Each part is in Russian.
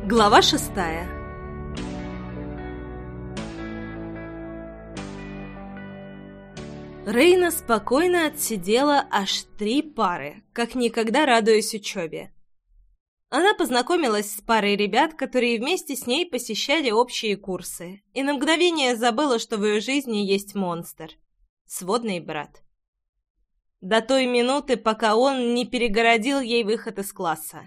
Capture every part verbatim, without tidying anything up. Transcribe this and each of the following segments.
Глава шестая. Рейна спокойно отсидела аж три пары, как никогда радуясь учебе. Она познакомилась с парой ребят, которые вместе с ней посещали общие курсы, и на мгновение забыла, что в ее жизни есть монстр — сводный брат. До той минуты, пока он не перегородил ей выход из класса.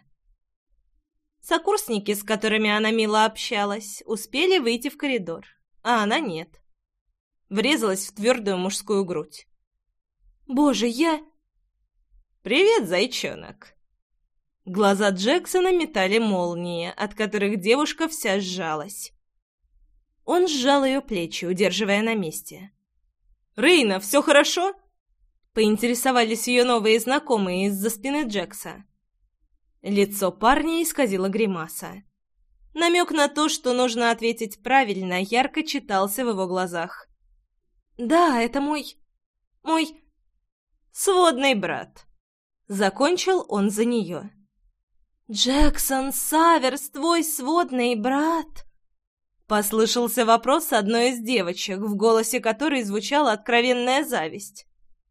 Сокурсники, с которыми она мило общалась, успели выйти в коридор, а она нет. Врезалась в твердую мужскую грудь. «Боже, я...» «Привет, зайчонок!» Глаза Джексона метали молнии, от которых девушка вся сжалась. Он сжал ее плечи, удерживая на месте. «Рейна, все хорошо?» Поинтересовались ее новые знакомые из-за спины Джекса. Лицо парня исказило гримаса. Намек на то, что нужно ответить правильно, ярко читался в его глазах. «Да, это мой... мой... сводный брат». Закончил он за нее. «Джексон Саверс, твой сводный брат?» Послышался вопрос одной из девочек, в голосе которой звучала откровенная зависть.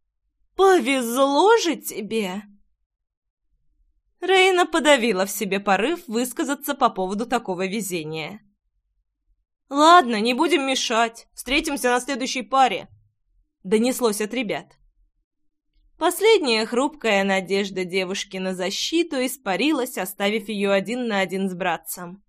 «Повезло же тебе!» Рейна подавила в себе порыв высказаться по поводу такого везения. «Ладно, не будем мешать. Встретимся на следующей паре», — донеслось от ребят. Последняя хрупкая надежда девушки на защиту испарилась, оставив ее один на один с братцем.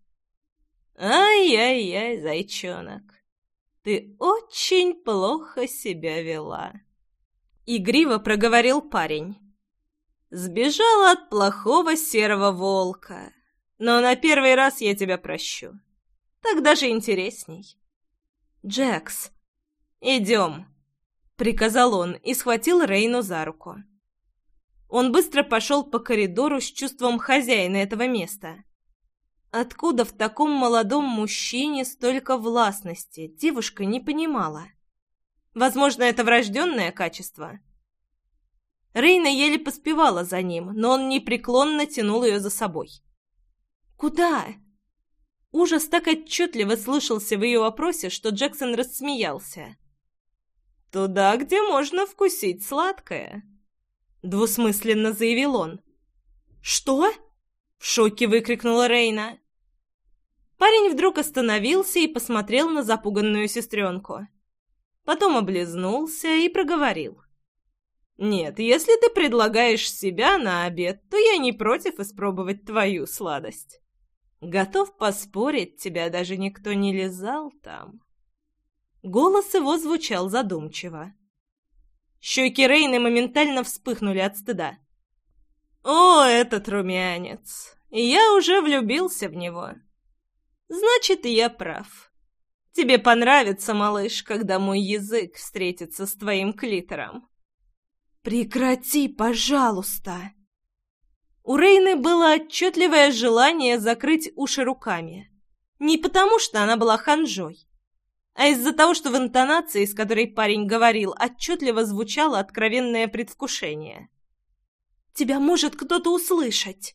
«Ай-яй-яй, зайчонок, ты очень плохо себя вела», — игриво проговорил парень. «Сбежала от плохого серого волка, но на первый раз я тебя прощу. Так даже интересней». «Джекс, идем», — приказал он и схватил Рейну за руку. Он быстро пошел по коридору с чувством хозяина этого места. Откуда в таком молодом мужчине столько властности, девушка не понимала. Возможно, это врожденное качество. Рейна еле поспевала за ним, но он непреклонно тянул ее за собой. «Куда?» Ужас так отчетливо слышался в ее вопросе, что Джексон рассмеялся. «Туда, где можно вкусить сладкое», — двусмысленно заявил он. «Что?» — в шоке выкрикнула Рейна. Парень вдруг остановился и посмотрел на запуганную сестренку. Потом облизнулся и проговорил. «Нет, если ты предлагаешь себя на обед, то я не против испробовать твою сладость. Готов поспорить, тебя даже никто не лизал там». Голос его звучал задумчиво. Щеки Рейны моментально вспыхнули от стыда. «О, этот румянец! Я уже влюбился в него. Значит, я прав. Тебе понравится, малыш, когда мой язык встретится с твоим клитором». «Прекрати, пожалуйста!» У Рейны было отчетливое желание закрыть уши руками. Не потому, что она была ханжой, а из-за того, что в интонации, с которой парень говорил, отчетливо звучало откровенное предвкушение. «Тебя может кто-то услышать!»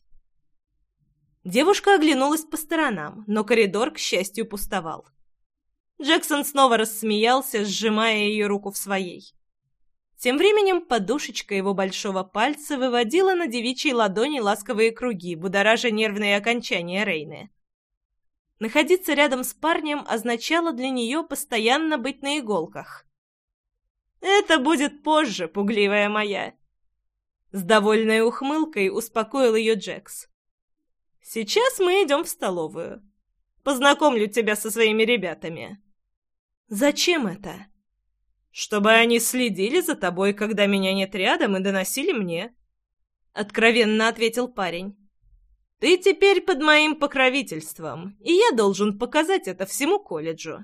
Девушка оглянулась по сторонам, но коридор, к счастью, пустовал. Джексон снова рассмеялся, сжимая ее руку в своей. Тем временем подушечка его большого пальца выводила на девичьей ладони ласковые круги, будоража нервные окончания Рейны. Находиться рядом с парнем означало для нее постоянно быть на иголках. «Это будет позже, пугливая моя!» С довольной ухмылкой успокоил ее Джекс. «Сейчас мы идем в столовую. Познакомлю тебя со своими ребятами». «Зачем это?» «Чтобы они следили за тобой, когда меня нет рядом, и доносили мне», — откровенно ответил парень. «Ты теперь под моим покровительством, и я должен показать это всему колледжу».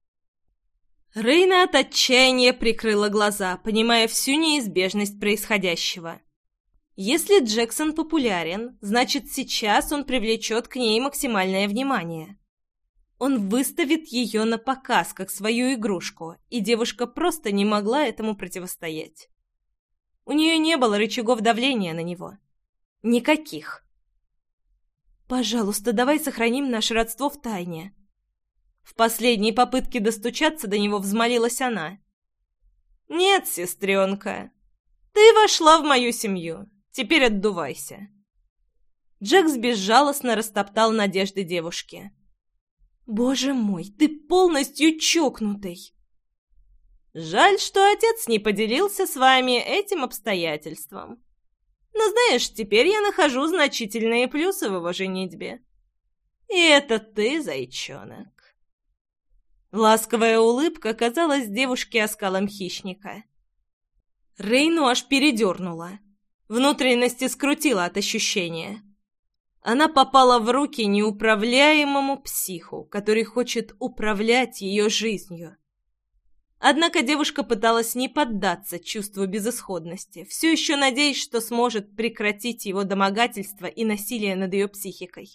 Рейна от отчаяния прикрыла глаза, понимая всю неизбежность происходящего. Если Джексон популярен, значит, сейчас он привлечет к ней максимальное внимание. Он выставит ее на показ, как свою игрушку, и девушка просто не могла этому противостоять. У нее не было рычагов давления на него. Никаких. Пожалуйста, давай сохраним наше родство в тайне». В последней попытке достучаться до него взмолилась она. «Нет, сестренка, ты вошла в мою семью, теперь отдувайся». Джекс безжалостно растоптал надежды девушки. «Боже мой, ты полностью чокнутый!» «Жаль, что отец не поделился с вами этим обстоятельством. Но знаешь, теперь я нахожу значительные плюсы в его женитьбе. И это ты, зайчонок». Ласковая улыбка казалась девушке оскалом хищника. Рейну аж передернула. Внутренности скрутила от ощущения. Она попала в руки неуправляемому психу, который хочет управлять ее жизнью. Однако девушка пыталась не поддаться чувству безысходности, все еще надеясь, что сможет прекратить его домогательство и насилие над ее психикой.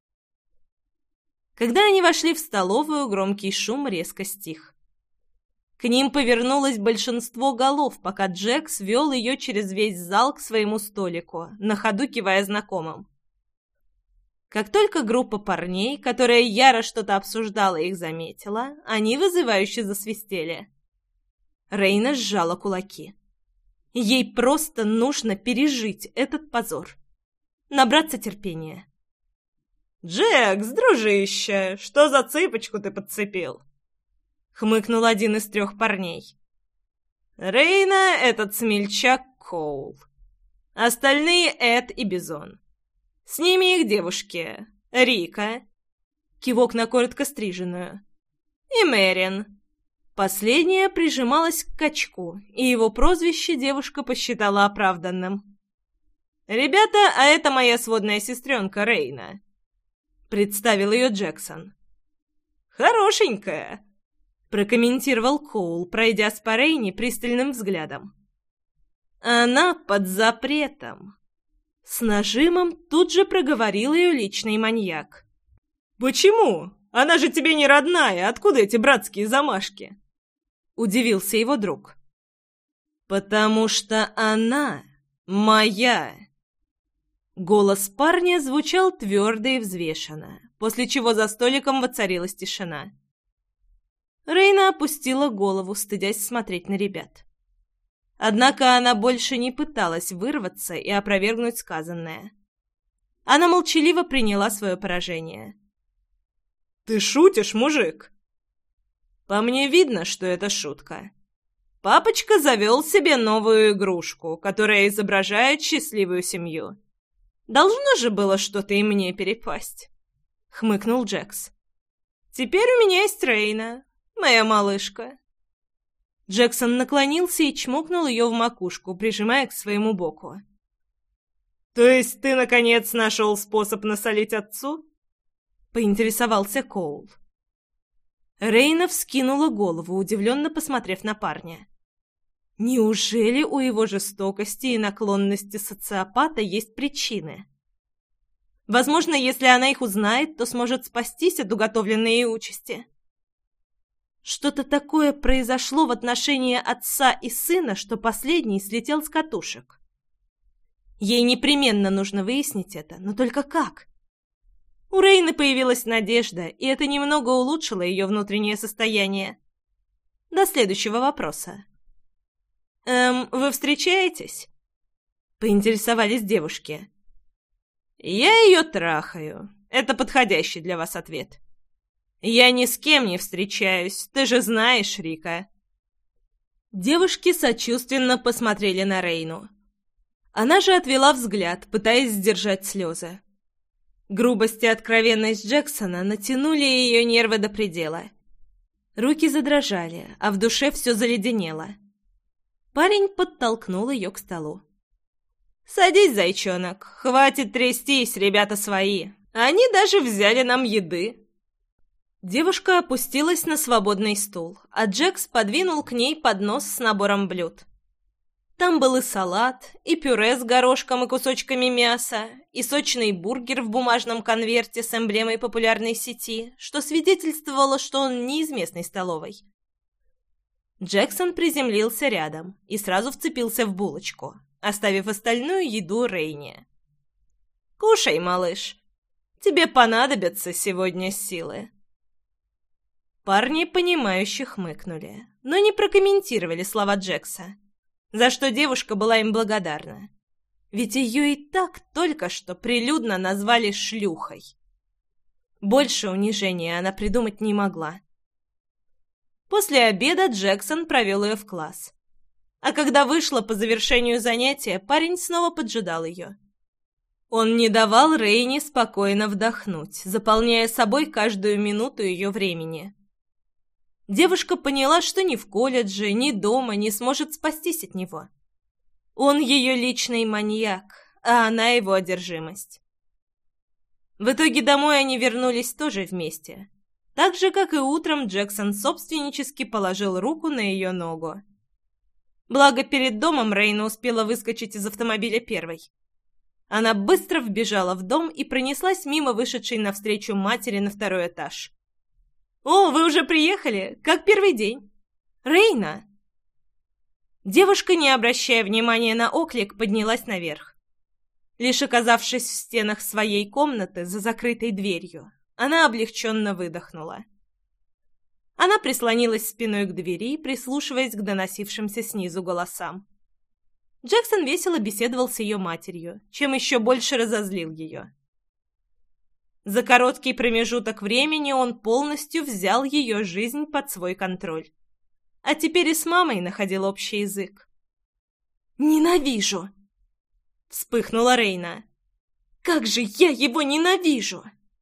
Когда они вошли в столовую, громкий шум резко стих. К ним повернулось большинство голов, пока Джекс вел ее через весь зал к своему столику, на ходу кивая знакомым. Как только группа парней, которая яро что-то обсуждала, их заметила, они вызывающе засвистели. Рейна сжала кулаки. Ей просто нужно пережить этот позор. Набраться терпения. «Джекс, дружище, что за цыпочку ты подцепил?» — хмыкнул один из трех парней. «Рейна — этот смельчак Коул. Остальные — Эд и Бизон. С ними их девушки — Рика», — кивок на коротко стриженную, — «и Мэрин». Последняя прижималась к качку, и его прозвище девушка посчитала оправданным. «Ребята, а это моя сводная сестренка Рейна», — представил ее Джексон. «Хорошенькая», — прокомментировал Коул, пройдясь по Рейне пристальным взглядом. «Она под запретом», — с нажимом тут же проговорил ее личный маньяк. «Почему? Она же тебе не родная, откуда эти братские замашки?» — удивился его друг. «Потому что она моя». Голос парня звучал твердо и взвешенно, после чего за столиком воцарилась тишина. Рейна опустила голову, стыдясь смотреть на ребят. Однако она больше не пыталась вырваться и опровергнуть сказанное. Она молчаливо приняла свое поражение. «Ты шутишь, мужик?» «По мне видно, что это шутка. Папочка завел себе новую игрушку, которая изображает счастливую семью. Должно же было что-то и мне перепасть», — хмыкнул Джекс. «Теперь у меня есть Рейна, моя малышка». Джексон наклонился и чмокнул ее в макушку, прижимая к своему боку. «То есть ты, наконец, нашел способ насолить отцу?» — поинтересовался Коул. Рейна вскинула голову, удивленно посмотрев на парня. Неужели у его жестокости и наклонности социопата есть причины? Возможно, если она их узнает, то сможет спастись от уготовленной ей участи. Что-то такое произошло в отношении отца и сына, что последний слетел с катушек. Ей непременно нужно выяснить это, но только как? У Рейны появилась надежда, и это немного улучшило ее внутреннее состояние. До следующего вопроса. «Эм, вы встречаетесь?» — поинтересовались девушки. «Я ее трахаю. Это подходящий для вас ответ. Я ни с кем не встречаюсь, ты же знаешь, Рика». Девушки сочувственно посмотрели на Рейну. Она же отвела взгляд, пытаясь сдержать слезы. Грубость и откровенность Джексона натянули ее нервы до предела. Руки задрожали, а в душе все заледенело. Парень подтолкнул ее к столу. «Садись, зайчонок, хватит трястись, ребята свои. Они даже взяли нам еды». Девушка опустилась на свободный стул, а Джекс подвинул к ней поднос с набором блюд. Там был и салат, и пюре с горошком и кусочками мяса, и сочный бургер в бумажном конверте с эмблемой популярной сети, что свидетельствовало, что он не из местной столовой. Джексон приземлился рядом и сразу вцепился в булочку, оставив остальную еду Рейне. «Кушай, малыш. Тебе понадобятся сегодня силы». Парни, понимающе хмыкнули, но не прокомментировали слова Джекса, за что девушка была им благодарна. Ведь ее и так только что прилюдно назвали шлюхой. Больше унижения она придумать не могла. После обеда Джексон провел ее в класс. А когда вышла по завершению занятия, парень снова поджидал ее. Он не давал Рейне спокойно вдохнуть, заполняя собой каждую минуту ее времени. Девушка поняла, что ни в колледже, ни дома не сможет спастись от него. Он ее личный маньяк, а она его одержимость. В итоге домой они вернулись тоже вместе. Так же, как и утром, Джексон собственнически положил руку на ее ногу. Благо, перед домом Рейна успела выскочить из автомобиля первой. Она быстро вбежала в дом и пронеслась мимо вышедшей навстречу матери на второй этаж. «О, вы уже приехали? Как первый день? Рейна!» Девушка, не обращая внимания на оклик, поднялась наверх. Лишь оказавшись в стенах своей комнаты за закрытой дверью, она облегченно выдохнула. Она прислонилась спиной к двери, прислушиваясь к доносившимся снизу голосам. Джексон весело беседовал с ее матерью, чем еще больше разозлил ее. За короткий промежуток времени он полностью взял ее жизнь под свой контроль. А теперь и с мамой находил общий язык. «Ненавижу!» — вспыхнула Рейна. «Как же я его ненавижу!»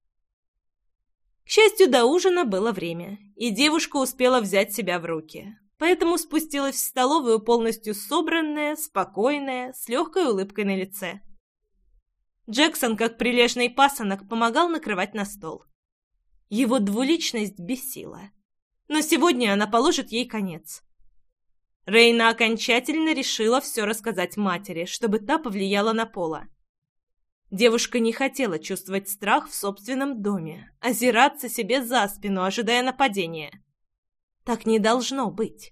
К счастью, до ужина было время, и девушка успела взять себя в руки, поэтому спустилась в столовую полностью собранная, спокойная, с легкой улыбкой на лице. Джексон, как прилежный пасынок, помогал накрывать на стол. Его двуличность бесила. Но сегодня она положит ей конец. Рейна окончательно решила все рассказать матери, чтобы та повлияла на Пола. Девушка не хотела чувствовать страх в собственном доме, озираться себе за спину, ожидая нападения. Так не должно быть.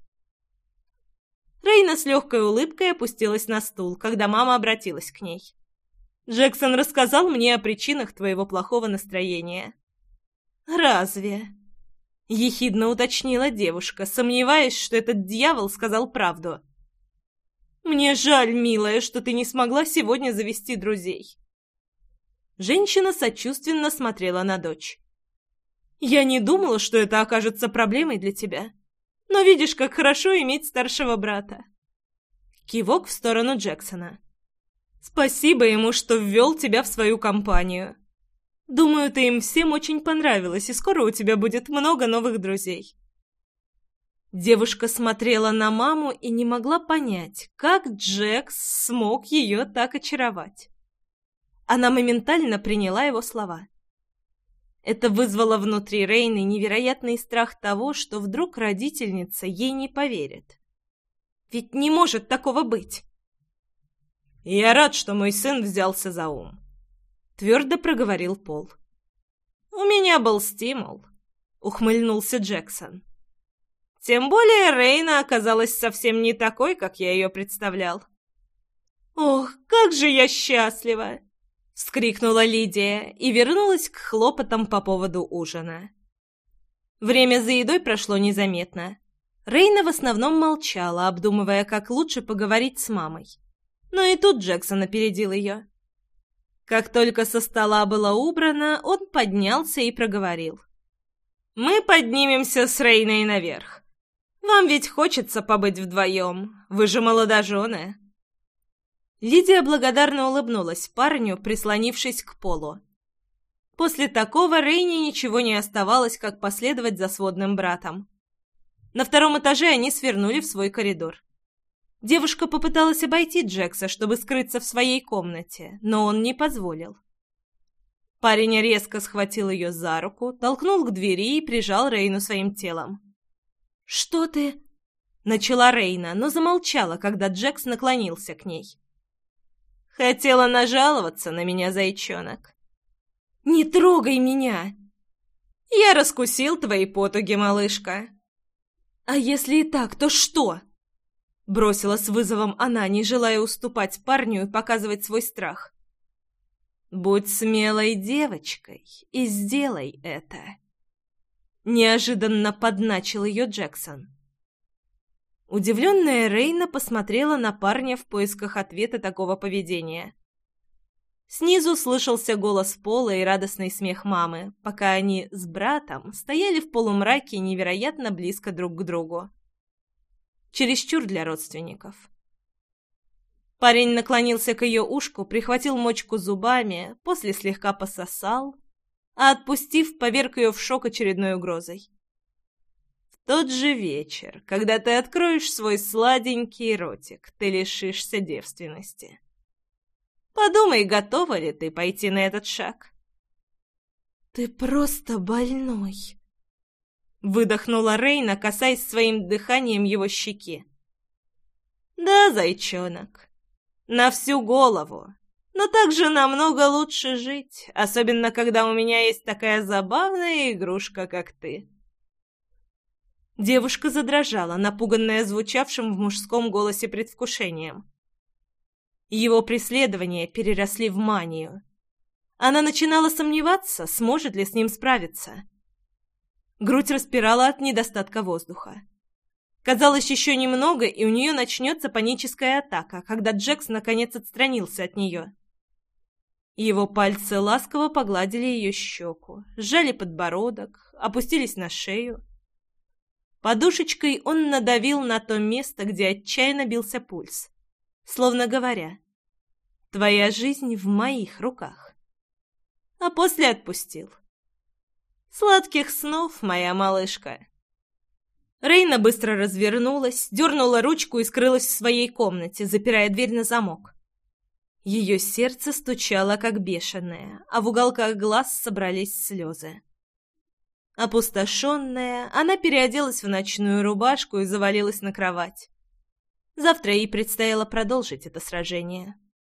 Рейна с легкой улыбкой опустилась на стул, когда мама обратилась к ней. «Джексон рассказал мне о причинах твоего плохого настроения». «Разве?» — ехидно уточнила девушка, сомневаясь, что этот дьявол сказал правду. «Мне жаль, милая, что ты не смогла сегодня завести друзей». Женщина сочувственно смотрела на дочь. «Я не думала, что это окажется проблемой для тебя. Но видишь, как хорошо иметь старшего брата». Кивок в сторону Джексона. «Спасибо ему, что ввел тебя в свою компанию. Думаю, ты им всем очень понравилась, и скоро у тебя будет много новых друзей». Девушка смотрела на маму и не могла понять, как Джекс смог ее так очаровать. Она моментально приняла его слова. Это вызвало внутри Рейны невероятный страх того, что вдруг родительница ей не поверит. Ведь не может такого быть. «Я рад, что мой сын взялся за ум», — твердо проговорил Пол. «У меня был стимул», — ухмыльнулся Джексон. «Тем более Рейна оказалась совсем не такой, как я ее представлял». «Ох, как же я счастлива!» — вскрикнула Лидия и вернулась к хлопотам по поводу ужина. Время за едой прошло незаметно. Рейна в основном молчала, обдумывая, как лучше поговорить с мамой. Но и тут Джексон опередил ее. Как только со стола было убрано, он поднялся и проговорил. «Мы поднимемся с Рейной наверх. Вам ведь хочется побыть вдвоем, вы же молодожены». Лидия благодарно улыбнулась парню, прислонившись к полу. После такого Рейне ничего не оставалось, как последовать за сводным братом. На втором этаже они свернули в свой коридор. Девушка попыталась обойти Джекса, чтобы скрыться в своей комнате, но он не позволил. Парень резко схватил ее за руку, толкнул к двери и прижал Рейну своим телом. «Что ты?» — начала Рейна, но замолчала, когда Джекс наклонился к ней. «Хотела нажаловаться на меня, зайчонок». «Не трогай меня!» «Я раскусил твои потуги, малышка». «А если и так, то что?» Бросила с вызовом она, не желая уступать парню и показывать свой страх. Будь смелой девочкой и сделай это. Неожиданно подначил ее Джексон. Удивленная Рейна посмотрела на парня в поисках ответа такого поведения. Снизу слышался голос Пола и радостный смех мамы, пока они с братом стояли в полумраке невероятно близко друг к другу. Чересчур для родственников. Парень наклонился к ее ушку, прихватил мочку зубами, после слегка пососал, а отпустив, поверг ее в шок очередной угрозой. В тот же вечер, когда ты откроешь свой сладенький ротик, ты лишишься девственности. Подумай, готова ли ты пойти на этот шаг. «Ты просто больной», — выдохнула Рейна, касаясь своим дыханием его щеки. «Да, зайчонок, на всю голову, но также намного лучше жить, особенно когда у меня есть такая забавная игрушка, как ты». Девушка задрожала, напуганная звучавшим в мужском голосе предвкушением. Его преследования переросли в манию. Она начинала сомневаться, сможет ли с ним справиться. Грудь распирала от недостатка воздуха. Казалось, еще немного, и у нее начнется паническая атака, когда Джекс наконец отстранился от нее. Его пальцы ласково погладили ее щеку, сжали подбородок, опустились на шею. Подушечкой он надавил на то место, где отчаянно бился пульс, словно говоря: «Твоя жизнь в моих руках». А после отпустил. «Сладких снов, моя малышка». Рейна быстро развернулась, дернула ручку и скрылась в своей комнате, запирая дверь на замок. Ее сердце стучало, как бешеное, а в уголках глаз собрались слезы. Опустошенная, она переоделась в ночную рубашку и завалилась на кровать. Завтра ей предстояло продолжить это сражение.